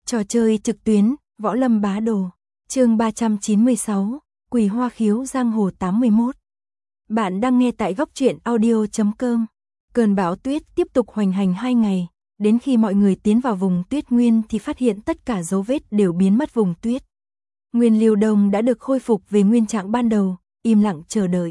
Trò chơi trực tuyến, Võ Lâm Bá Đồ. Chương 396, Quỳ Hoa Khiếu Giang Hồ 81. Bạn đang nghe tại góc truyện audio.com. Cơn bão tuyết tiếp tục hoành hành 2 ngày, đến khi mọi người tiến vào vùng tuyết nguyên thì phát hiện tất cả dấu vết đều biến mất vùng tuyết. Nguyên Liêu Đông đã được khôi phục về nguyên trạng ban đầu, im lặng chờ đợi.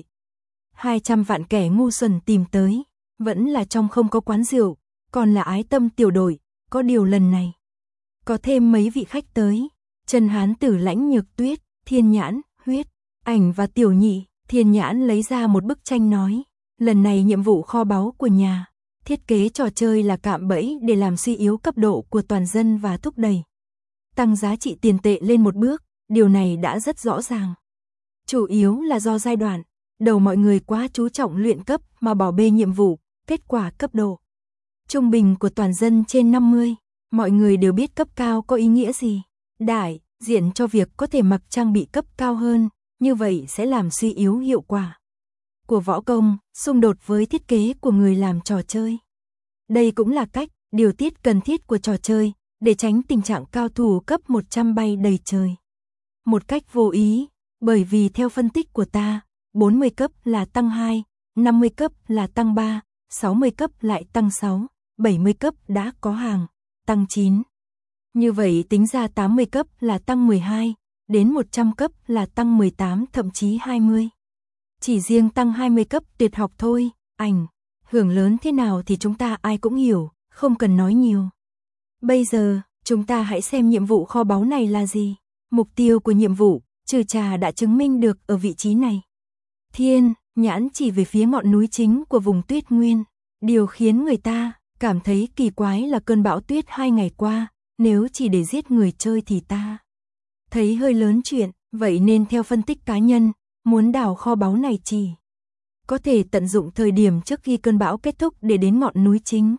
200 vạn kẻ ngu xuẩn tìm tới, vẫn là trong không có quán rượu, còn là ái tâm tiểu đội, có điều lần này có thêm mấy vị khách tới, Trần Hán Tử, Lãnh Nhược Tuyết, Thiên Nhãn, Huyết Ảnh và Tiểu Nhị. Thiên Nhãn lấy ra một bức tranh nói, lần này nhiệm vụ kho báu của nhà, thiết kế trò chơi là cạm bẫy để làm suy yếu cấp độ của toàn dân và thúc đẩy tăng giá trị tiền tệ lên một bước, điều này đã rất rõ ràng. Chủ yếu là do giai đoạn đầu mọi người quá chú trọng luyện cấp mà bỏ bê nhiệm vụ, kết quả cấp độ trung bình của toàn dân trên 50, mọi người đều biết cấp cao có ý nghĩa gì. Đại diện cho việc có thể mặc trang bị cấp cao hơn, như vậy sẽ làm suy yếu hiệu quả của võ công, xung đột với thiết kế của người làm trò chơi. Đây cũng là cách điều tiết cần thiết của trò chơi, để tránh tình trạng cao thủ cấp 100 bay đầy trời. Một cách vô ý, bởi vì theo phân tích của ta, 40 cấp là tăng 2, 50 cấp là tăng 3, 60 cấp lại tăng 6, 70 cấp đã có hàng, tăng 9. Như vậy tính ra 80 cấp là tăng 12, đến 100 cấp là tăng 18 thậm chí 20. Chỉ riêng tăng 20 cấp tuyệt học thôi, ảnh hưởng lớn thế nào thì chúng ta ai cũng hiểu, không cần nói nhiều. Bây giờ, chúng ta hãy xem nhiệm vụ kho báu này là gì. Mục tiêu của nhiệm vụ, trừ trà đã chứng minh được ở vị trí này. Thiên Nhãn chỉ về phía ngọn núi chính của vùng tuyết nguyên. Điều khiến người ta cảm thấy kỳ quái là cơn bão tuyết 2 ngày qua, nếu chỉ để giết người chơi thì ta thấy hơi lớn chuyện, vậy nên theo phân tích cá nhân, muốn đào kho báu này chỉ có thể tận dụng thời điểm trước khi cơn bão kết thúc để đến ngọn núi chính.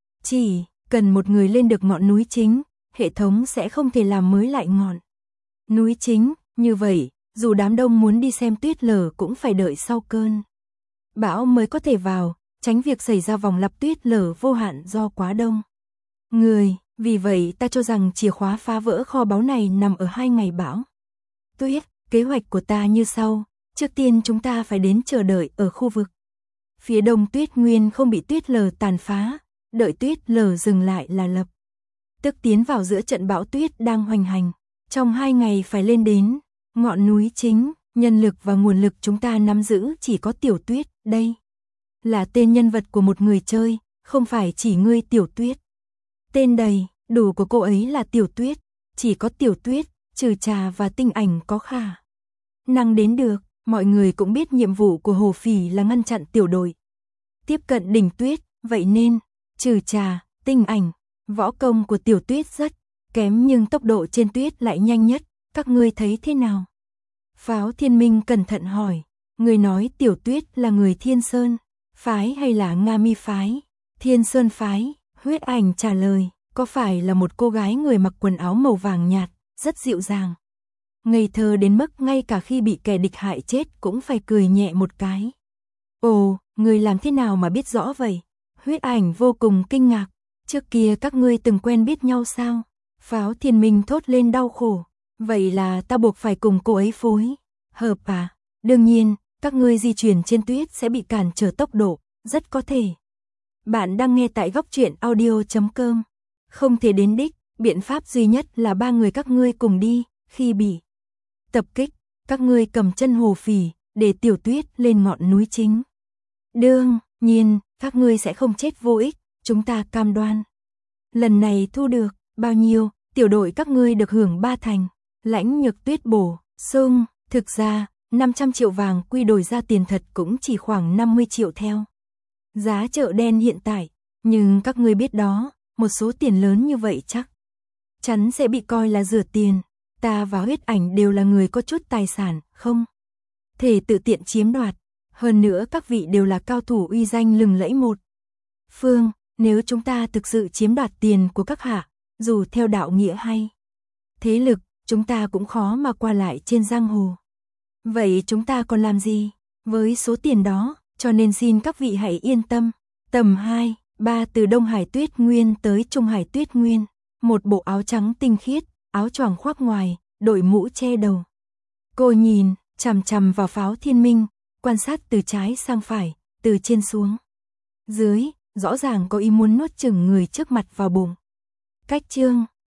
Chỉ cần một người lên được ngọn núi chính, hệ thống sẽ không thể làm mới lại ngọn núi chính, như vậy, dù đám đông muốn đi xem tuyết lở cũng phải đợi sau cơn bão mới có thể vào, tránh việc xảy ra vòng lặp tuyết lở vô hạn do quá đông người. Vì vậy ta cho rằng chìa khóa phá vỡ kho báu này nằm ở 2 ngày bão tuyết. Kế hoạch của ta như sau, trước tiên chúng ta phải đến chờ đợi ở khu vực phía đông tuyết nguyên không bị tuyết lở tàn phá, đợi tuyết lở dừng lại là lập tức tiến vào giữa trận bão tuyết đang hoành hành. Trong 2 ngày phải lên đến ngọn núi chính, nhân lực và nguồn lực chúng ta nắm giữ chỉ có Tiểu Tuyết, đây là tên nhân vật của một người chơi, không phải chỉ ngươi Tiểu Tuyết. Tên đầy đủ của cô ấy là Tiểu Tuyết, chỉ có Tiểu Tuyết, trừ trà và Tinh Ảnh có khả năng đến được. Mọi người cũng biết nhiệm vụ của Hồ Phỉ là ngăn chặn tiểu đội tiếp cận đỉnh tuyết, vậy nên trừ trà, Tinh Ảnh, võ công của Tiểu Tuyết rất kém nhưng tốc độ trên tuyết lại nhanh nhất, các ngươi thấy thế nào? Pháo Thiên Minh cẩn thận hỏi, người nói Tiểu Tuyết là người Thiên Sơn phái hay là Nga Mi phái? Thiên Sơn phái. Huyết Ảnh trả lời, có phải là một cô gái người mặc quần áo màu vàng nhạt, rất dịu dàng, ngây thơ đến mức ngay cả khi bị kẻ địch hại chết cũng phải cười nhẹ một cái. Ồ, người làm thế nào mà biết rõ vậy? Huyết Ảnh vô cùng kinh ngạc, trước kia các ngươi từng quen biết nhau sao? Pháo Thiên Minh thốt lên đau khổ, vậy là ta buộc phải cùng cô ấy phối hợp à? Đương nhiên, các ngươi di chuyển trên tuyết sẽ bị cản trở tốc độ, rất có thể. Bạn đang nghe tại góc truyện audio.com. Không thể đến đích, biện pháp duy nhất là 3 người các ngươi cùng đi, khi bị tập kích, các ngươi cầm chân Hồ Phỉ, để Tiểu Tuyết lên ngọn núi chính. Đương nhiên, các ngươi sẽ không chết vô ích, chúng ta cam đoan. Lần này thu được bao nhiêu, tiểu đội các ngươi được hưởng 3 thành. Lãnh Nhược Tuyết bổ sung, thực ra, 500 triệu vàng quy đổi ra tiền thật cũng chỉ khoảng 50 triệu theo giá chợ đen hiện tại, nhưng các ngươi biết đó, một số tiền lớn như vậy chắc chắn sẽ bị coi là rửa tiền. Ta và Huyết Ảnh đều là người có chút tài sản, không thể tự tiện chiếm đoạt. Hơn nữa các vị đều là cao thủ uy danh lừng lẫy một phương, nếu chúng ta thực sự chiếm đoạt tiền của các hạ, dù theo đạo nghĩa hay thế lực, chúng ta cũng khó mà qua lại trên giang hồ. Vậy chúng ta còn làm gì với số tiền đó? Cho nên xin các vị hãy yên tâm. Tầm 2, 3 từ Đông Hải Tuyết Nguyên tới Trung Hải Tuyết Nguyên, một bộ áo trắng tinh khiết, áo choàng khoác ngoài, đội mũ che đầu. Cô nhìn chằm chằm vào Pháo Thiên Minh, quan sát từ trái sang phải, từ trên xuống dưới, rõ ràng có ý muốn nuốt chửng người trước mặt vào bụng. Cách chương